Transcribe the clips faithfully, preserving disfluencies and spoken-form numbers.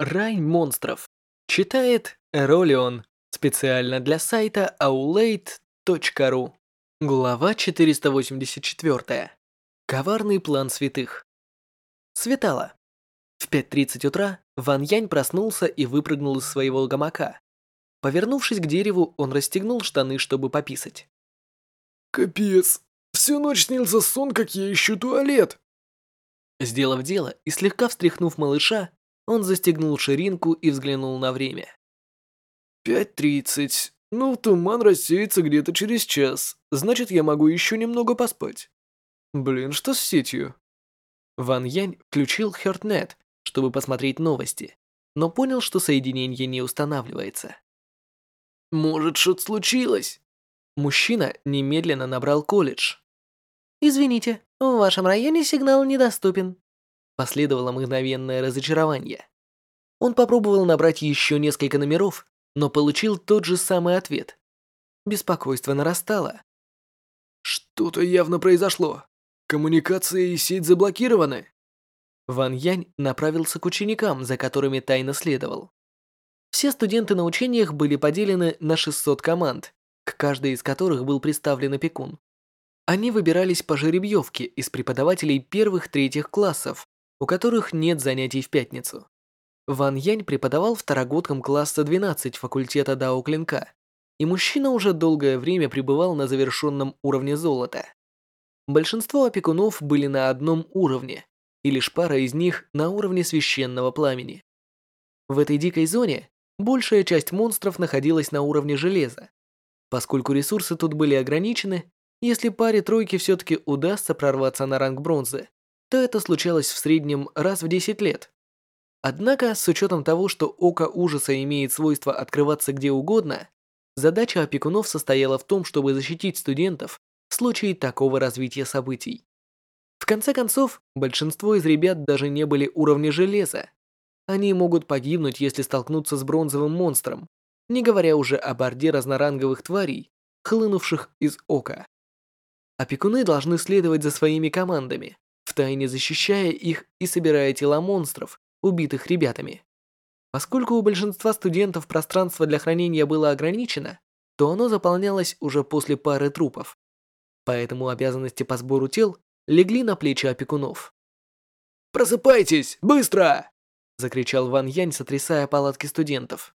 Рай монстров. Читает Эролион. Специально для сайта аулейт точка ру. Глава четыреста восемьдесят четыре. Коварный план святых. Светало. В пять тридцать утра Ван Янь проснулся и выпрыгнул из своего гамака. Повернувшись к дереву, он расстегнул штаны, чтобы пописать. Капец. Всю ночь снился сон, как я ищу туалет. Сделав дело и слегка встряхнув малыша, он застегнул ширинку и взглянул на время. пять тридцать. Ну, туман рассеется где-то через час. Значит, я могу еще немного поспать. Блин, что с сетью? Ван Янь включил HeartNet, чтобы посмотреть новости, но понял, что соединение не устанавливается. Может, что-то случилось? Мужчина немедленно набрал колледж. «Извините, в вашем районе сигнал недоступен». Последовало мгновенное разочарование. Он попробовал набрать еще несколько номеров, но получил тот же самый ответ. Беспокойство нарастало. Что-то явно произошло. Коммуникация и сеть заблокированы. Ван Янь направился к ученикам, за которыми тайно следовал. Все студенты на учениях были поделены на шестьсот команд, к каждой из которых был представлен опекун. Они выбирались по жеребьевке из преподавателей первых-третьих классов, у которых нет занятий в пятницу. Ван Янь преподавал второгодкам класса двенадцать факультета Дао Клинка, и мужчина уже долгое время пребывал на завершенном уровне золота. Большинство опекунов были на одном уровне, и лишь пара из них на уровне священного пламени. В этой дикой зоне большая часть монстров находилась на уровне железа. Поскольку ресурсы тут были ограничены, если паре тройки все-таки удастся прорваться на ранг бронзы, то это случалось в среднем раз в десять лет. Однако, с учетом того, что Око Ужаса имеет свойство открываться где угодно, задача опекунов состояла в том, чтобы защитить студентов в случае такого развития событий. В конце концов, большинство из ребят даже не были уровня железа. Они могут погибнуть, если столкнутся с бронзовым монстром, не говоря уже об орде разноранговых тварей, хлынувших из Ока. Опекуны должны следовать за своими командами, втайне защищая их и собирая тела монстров, убитых ребятами. Поскольку у большинства студентов пространство для хранения было ограничено, то оно заполнялось уже после пары трупов. Поэтому обязанности по сбору тел легли на плечи опекунов. «Просыпайтесь! Быстро!» — закричал Ван Янь, сотрясая палатки студентов.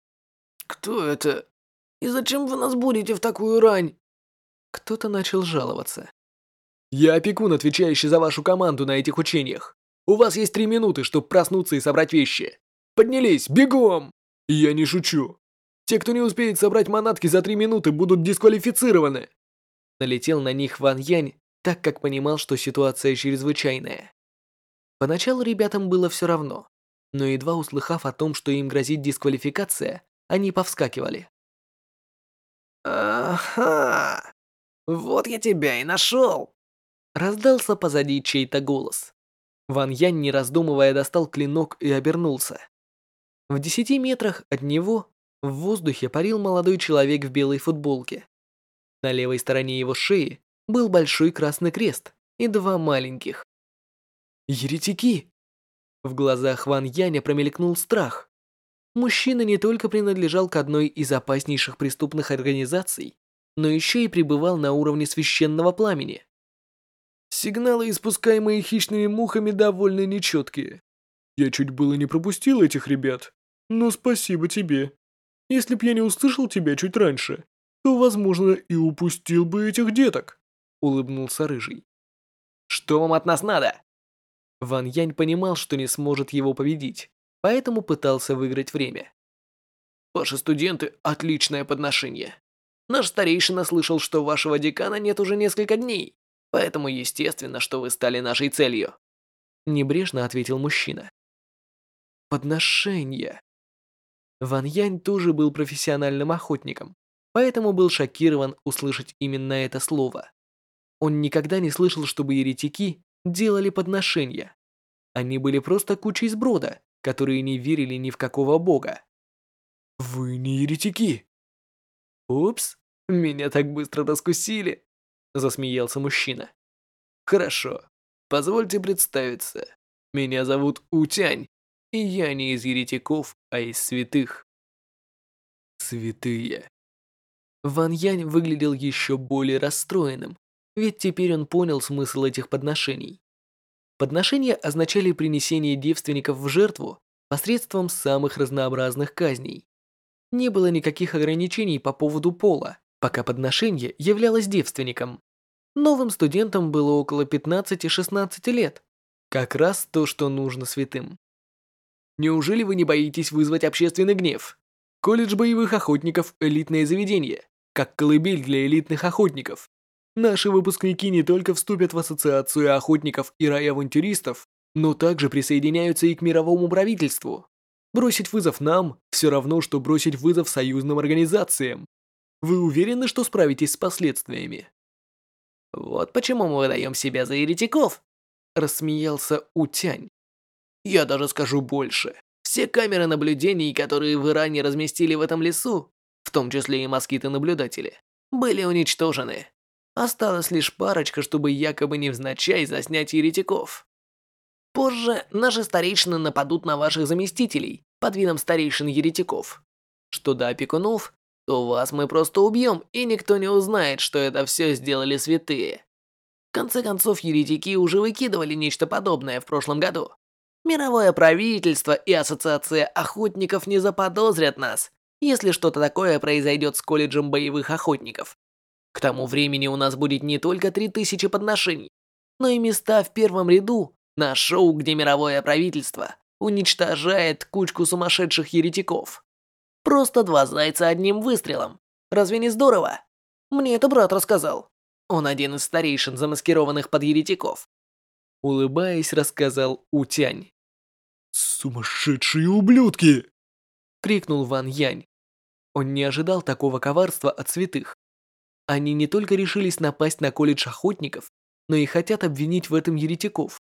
«Кто это? И зачем вы нас будете в такую рань?» Кто-то начал жаловаться. «Я опекун, отвечающий за вашу команду на этих учениях. У вас есть три минуты, чтобы проснуться и собрать вещи. Поднялись, бегом!» «Я не шучу. Те, кто не успеет собрать манатки за три минуты, будут дисквалифицированы!» Налетел на них Ван Янь, так как понимал, что ситуация чрезвычайная. Поначалу ребятам было все равно, но едва услыхав о том, что им грозит дисквалификация, они повскакивали. «Ага, вот я тебя и нашел!» Раздался позади чей-то голос. Ван Янь, не раздумывая, достал клинок и обернулся. В десяти метрах от него в воздухе парил молодой человек в белой футболке. На левой стороне его шеи был большой красный крест и два маленьких. Еретики! В глазах Ван Яня промелькнул страх. Мужчина не только принадлежал к одной из опаснейших преступных организаций, но еще и пребывал на уровне священного пламени. Сигналы, испускаемые хищными мухами, довольно нечеткие. Я чуть было не пропустил этих ребят, но спасибо тебе. Если б я не услышал тебя чуть раньше, то, возможно, и упустил бы этих деток», — улыбнулся Рыжий. «Что вам от нас надо?» Ван Янь понимал, что не сможет его победить, поэтому пытался выиграть время. «Ваши студенты — отличное подношение. Наш старейшина слышал, что вашего декана нет уже несколько дней, поэтому естественно, что вы стали нашей целью», — небрежно ответил мужчина. Подношение. Ван Янь тоже был профессиональным охотником, поэтому был шокирован услышать именно это слово. Он никогда не слышал, чтобы еретики делали подношения. Они были просто кучей сброда, которые не верили ни в какого бога. «Вы не еретики!» «Упс, меня так быстро раскусили!» — засмеялся мужчина. «Хорошо, позвольте представиться. Меня зовут Утянь, И я не из еретиков, а из святых. Святые. Ван Янь выглядел еще более расстроенным, ведь теперь он понял смысл этих подношений. Подношения означали принесение девственников в жертву посредством самых разнообразных казней. Не было никаких ограничений по поводу пола, пока подношение являлось девственником. Новым студентам было около пятнадцати-шестнадцати лет. Как раз то, что нужно святым. Неужели вы не боитесь вызвать общественный гнев? Колледж боевых охотников – элитное заведение, как колыбель для элитных охотников. Наши выпускники не только вступят в ассоциацию охотников и рай-авантюристов, но также присоединяются и к мировому правительству. Бросить вызов нам – все равно, что бросить вызов союзным организациям. Вы уверены, что справитесь с последствиями? Вот почему мы выдаем себя за еретиков, рассмеялся Утянь. Я даже скажу больше. Все камеры наблюдений, которые в Иране разместили в этом лесу, в том числе и москиты-наблюдатели, были уничтожены. Осталась лишь парочка, чтобы якобы невзначай заснять еретиков. Позже наши старейшины нападут на ваших заместителей под видом старейшин еретиков. Что до опекунов, то вас мы просто убьем, и никто не узнает, что это все сделали святые. В конце концов, еретики уже выкидывали нечто подобное в прошлом году. Мировое правительство и ассоциация охотников не заподозрят нас, если что-то такое произойдет с колледжем боевых охотников. К тому времени у нас будет не только три тысячи подношений, но и места в первом ряду на шоу, где мировое правительство уничтожает кучку сумасшедших еретиков. Просто два зайца одним выстрелом. Разве не здорово? Мне это брат рассказал. Он один из старейшин, замаскированных под еретиков. Улыбаясь, рассказал Утянь. «Сумасшедшие ублюдки!» — крикнул Ван Янь. Он не ожидал такого коварства от святых. Они не только решились напасть на колледж охотников, но и хотят обвинить в этом еретиков.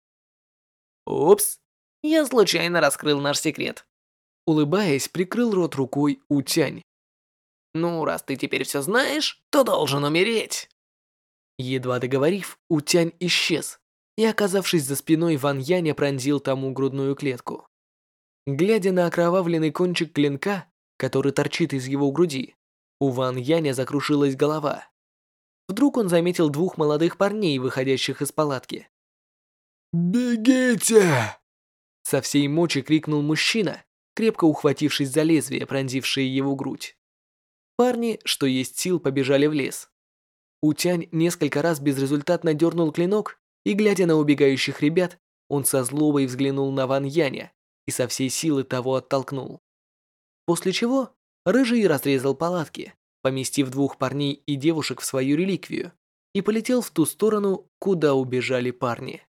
«Упс, я случайно раскрыл наш секрет». Улыбаясь, прикрыл рот рукой Утянь. «Ну, раз ты теперь все знаешь, то должен умереть». Едва договорив, Утянь исчез и, оказавшись за спиной Ван Яня, пронзил тому грудную клетку. Глядя на окровавленный кончик клинка, который торчит из его груди, у Ван Яня закрушилась голова. Вдруг он заметил двух молодых парней, выходящих из палатки. «Бегите!» Со всей мочи крикнул мужчина, крепко ухватившись за лезвие, пронзившее его грудь. Парни, что есть сил, побежали в лес. Утянь несколько раз безрезультатно дернул клинок, и, глядя на убегающих ребят, он со злобой взглянул на Ван Яня и со всей силы того оттолкнул. После чего Рыжий разрезал палатки, поместив двух парней и девушек в свою реликвию, и полетел в ту сторону, куда убежали парни.